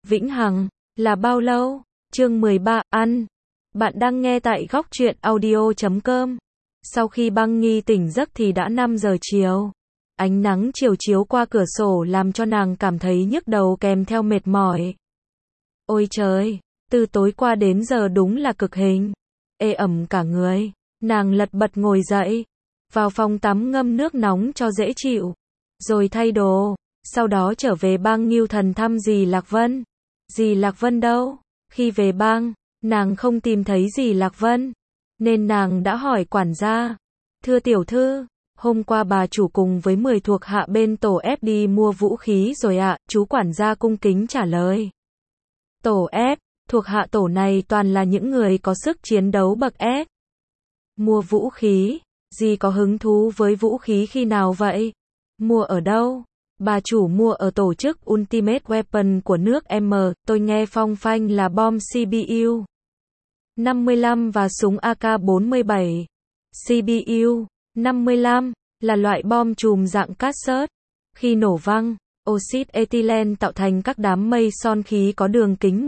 Vĩnh hằng, là bao lâu? Chương 13, ăn. Bạn đang nghe tại góc truyện audio.com. Sau khi Băng Nghi tỉnh giấc thì đã 5 giờ chiều. Ánh nắng chiều chiếu qua cửa sổ làm cho nàng cảm thấy nhức đầu kèm theo mệt mỏi. Ôi trời, từ tối qua đến giờ đúng là cực hình. Ê ẩm cả người. Nàng lật bật ngồi dậy. Vào phòng tắm ngâm nước nóng cho dễ chịu. Rồi thay đồ. Sau đó trở về bang Ngưu Thần thăm dì Lạc Vân. Dì Lạc Vân đâu? Khi về bang, nàng không tìm thấy dì Lạc Vân. Nên nàng đã hỏi quản gia. Thưa tiểu thư, hôm qua bà chủ cùng với 10 thuộc hạ bên tổ ép đi mua vũ khí rồi ạ, chú quản gia cung kính trả lời. Tổ ép, thuộc hạ tổ này toàn là những người có sức chiến đấu bậc S. Mua vũ khí, dì có hứng thú với vũ khí khi nào vậy? Mua ở đâu? Bà chủ mua ở tổ chức Ultimate Weapon của nước M, tôi nghe phong phanh là bom CBU 55 và súng AK-47. CBU 55 là loại bom chùm dạng cassette. Khi nổ vang, oxit ethylene tạo thành các đám mây son khí có đường kính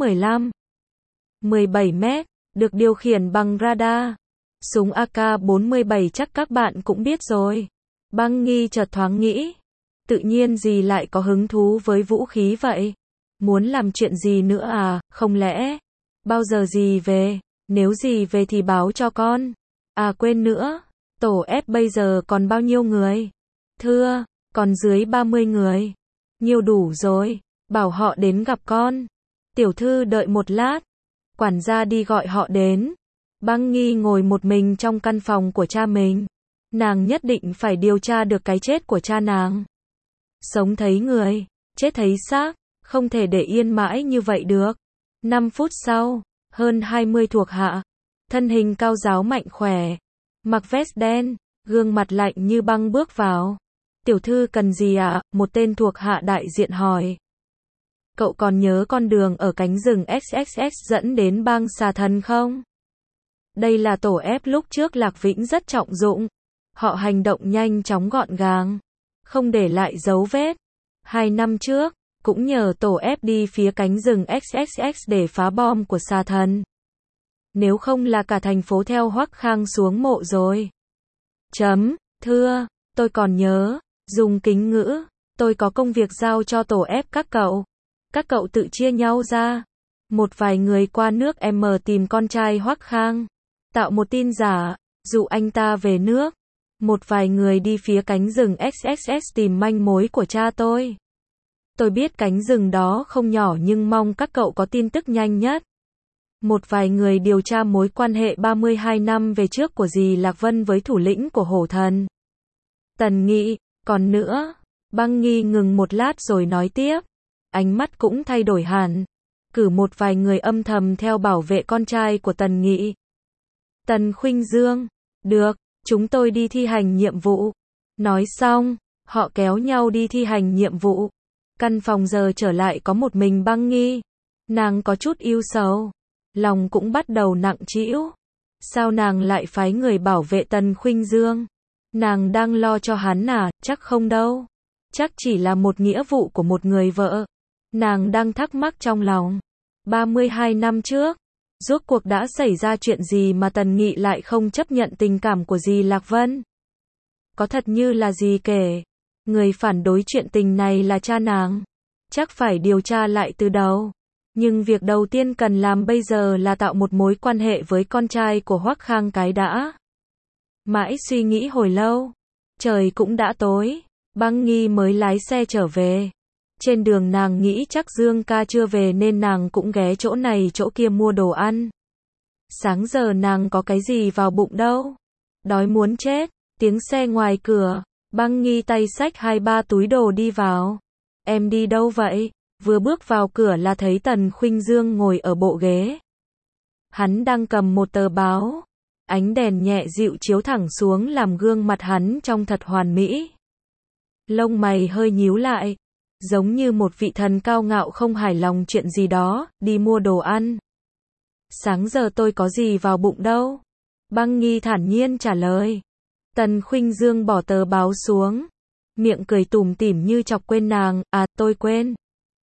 15-17 mét, được điều khiển bằng radar. Súng AK-47 chắc các bạn cũng biết rồi. Băng Nghi chợt thoáng nghĩ. Tự nhiên dì lại có hứng thú với vũ khí vậy? Muốn làm chuyện gì nữa à, không lẽ? Bao giờ dì về? Nếu dì về thì báo cho con. À quên nữa, tổ ép bây giờ còn bao nhiêu người? Thưa, còn dưới 30 người. Nhiều đủ rồi, bảo họ đến gặp con. Tiểu thư đợi một lát. Quản gia đi gọi họ đến. Băng Nghi ngồi một mình trong căn phòng của cha mình. Nàng nhất định phải điều tra được cái chết của cha nàng. Sống thấy người, chết thấy xác, không thể để yên mãi như vậy được. 5 phút sau, hơn 20 thuộc hạ, thân hình cao ráo mạnh khỏe, mặc vest đen, gương mặt lạnh như băng bước vào. Tiểu thư cần gì ạ? Một tên thuộc hạ đại diện hỏi. Cậu còn nhớ con đường ở cánh rừng XXX dẫn đến bang xà thần không? Đây là tổ ép lúc trước Lạc Vĩnh rất trọng dụng. Họ hành động nhanh chóng gọn gàng, không để lại dấu vết. 2 năm trước, cũng nhờ tổ ép đi phía cánh rừng XXX để phá bom của xà thần. Nếu không là cả thành phố theo Hoắc Khang xuống mộ rồi. Thưa, tôi còn nhớ, dùng kính ngữ, tôi có công việc giao cho tổ ép các cậu. Các cậu tự chia nhau ra. Một vài người qua nước M tìm con trai Hoắc Khang, tạo một tin giả, dụ anh ta về nước. Một vài người đi phía cánh rừng XXX tìm manh mối của cha tôi. Tôi biết cánh rừng đó không nhỏ nhưng mong các cậu có tin tức nhanh nhất. Một vài người điều tra mối quan hệ 32 năm về trước của dì Lạc Vân với thủ lĩnh của Hổ Thần. Tần Nghị, còn nữa. Băng Nghi ngừng một lát rồi nói tiếp. Ánh mắt cũng thay đổi hẳn. Cử một vài người âm thầm theo bảo vệ con trai của Tần Nghị. Tần Khuynh Dương. Được. Chúng tôi đi thi hành nhiệm vụ. Nói xong, họ kéo nhau đi thi hành nhiệm vụ. Căn phòng giờ trở lại có một mình Băng Nghi. Nàng có chút ưu sầu. Lòng cũng bắt đầu nặng trĩu. Sao nàng lại phái người bảo vệ Tần Khuynh Dương? Nàng đang lo cho hắn à? Chắc không đâu. Chắc chỉ là một nghĩa vụ của một người vợ. Nàng đang thắc mắc trong lòng. 32 năm trước, rốt cuộc đã xảy ra chuyện gì mà Tần Nghị lại không chấp nhận tình cảm của dì Lạc Vân? Có thật như là dì kể, người phản đối chuyện tình này là cha nàng. Chắc phải điều tra lại từ đầu. Nhưng việc đầu tiên cần làm bây giờ là tạo một mối quan hệ với con trai của Hoắc Khang cái đã. Mãi suy nghĩ hồi lâu, trời cũng đã tối, Băng Nghi mới lái xe trở về. Trên đường nàng nghĩ chắc Dương ca chưa về nên nàng cũng ghé chỗ này chỗ kia mua đồ ăn. Sáng giờ nàng có cái gì vào bụng đâu. Đói muốn chết, tiếng xe ngoài cửa, Băng Nghi tay xách 2-3 túi đồ đi vào. Em đi đâu vậy? Vừa bước vào cửa là thấy Tần Khuynh Dương ngồi ở bộ ghế. Hắn đang cầm một tờ báo. Ánh đèn nhẹ dịu chiếu thẳng xuống làm gương mặt hắn trông thật hoàn mỹ. Lông mày hơi nhíu lại. Giống như một vị thần cao ngạo không hài lòng chuyện gì đó, đi mua đồ ăn. Sáng giờ tôi có gì vào bụng đâu. Băng Nghi thản nhiên trả lời. Tần Khuynh Dương bỏ tờ báo xuống. Miệng cười tủm tỉm như chọc quên nàng, à tôi quên.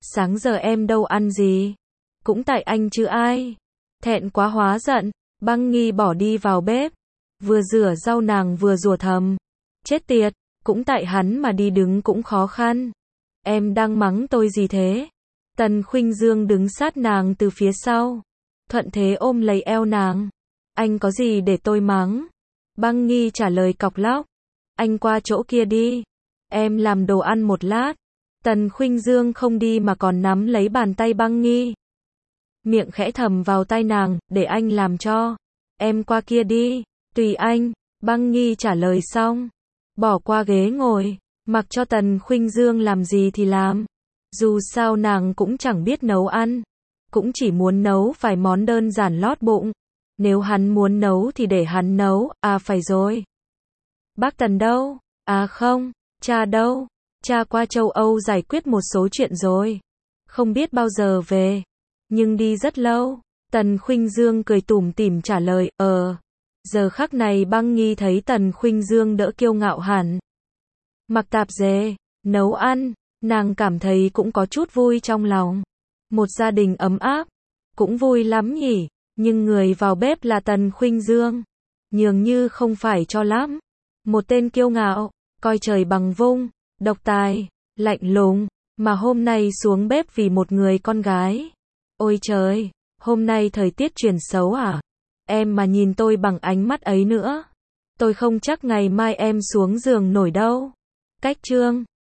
Sáng giờ em đâu ăn gì. Cũng tại anh chứ ai. Thẹn quá hóa giận, Băng Nghi bỏ đi vào bếp. Vừa rửa rau nàng vừa rủa thầm. Chết tiệt, cũng tại hắn mà đi đứng cũng khó khăn. Em đang mắng tôi gì thế? Tần Khuynh Dương đứng sát nàng từ phía sau. Thuận thế ôm lấy eo nàng. Anh có gì để tôi mắng? Băng Nghi trả lời cọc lóc. Anh qua chỗ kia đi. Em làm đồ ăn một lát. Tần Khuynh Dương không đi mà còn nắm lấy bàn tay Băng Nghi. Miệng khẽ thầm vào tai nàng, để anh làm cho. Em qua kia đi. Tùy anh. Băng Nghi trả lời xong. Bỏ qua ghế ngồi. Mặc cho Tần Khuynh Dương làm gì thì làm. Dù sao nàng cũng chẳng biết nấu ăn. Cũng chỉ muốn nấu vài món đơn giản lót bụng. Nếu hắn muốn nấu thì để hắn nấu. À phải rồi. Bác Tần đâu? À không. Cha đâu? Cha qua châu Âu giải quyết một số chuyện rồi. Không biết bao giờ về. Nhưng đi rất lâu. Tần Khuynh Dương cười tủm tỉm trả lời. Giờ khắc này Băng Nghi thấy Tần Khuynh Dương đỡ kiêu ngạo hẳn. Mặc tạp dề, nấu ăn, nàng cảm thấy cũng có chút vui trong lòng. Một gia đình ấm áp, cũng vui lắm nhỉ, nhưng người vào bếp là Tần Khuynh Dương. Nhường như không phải cho lắm. Một tên kiêu ngạo, coi trời bằng vung, độc tài, lạnh lùng, mà hôm nay xuống bếp vì một người con gái. Ôi trời, hôm nay thời tiết chuyển xấu à? Em mà nhìn tôi bằng ánh mắt ấy nữa. Tôi không chắc ngày mai em xuống giường nổi đâu. Cách chương